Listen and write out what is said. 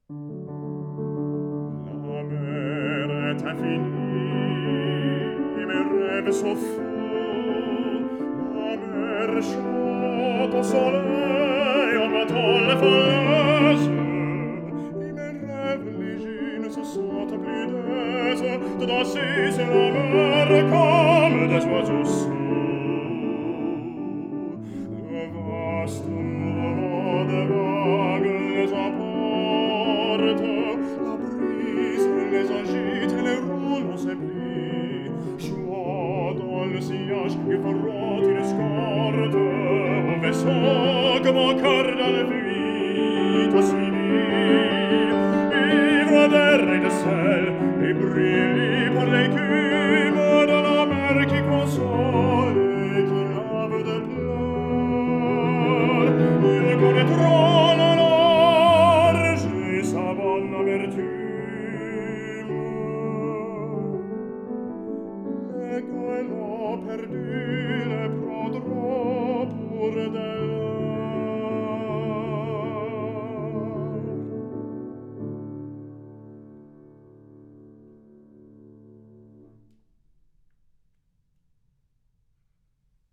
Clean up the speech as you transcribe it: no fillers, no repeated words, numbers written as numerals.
La mer est infinie, mes rêves sont fous. La mer chante au soleil en battant les falaises. Et mes rêves légers ne se sentent plus d'aise de danser sur la mer comme des oiseaux sourds. Le vaste mouvement des vagues les emporte, la brise les agite et les roule en ses plis, jouant dans le sillage et forant une escorte au vaisseau que mon cœur dans la fuite a suivi. Ivre d'air et de sel et brûlé par l'écume de la mer qui console et qui lave de pleurs, ils connaîtront la large et sa bonne amertume. Les goélands perdus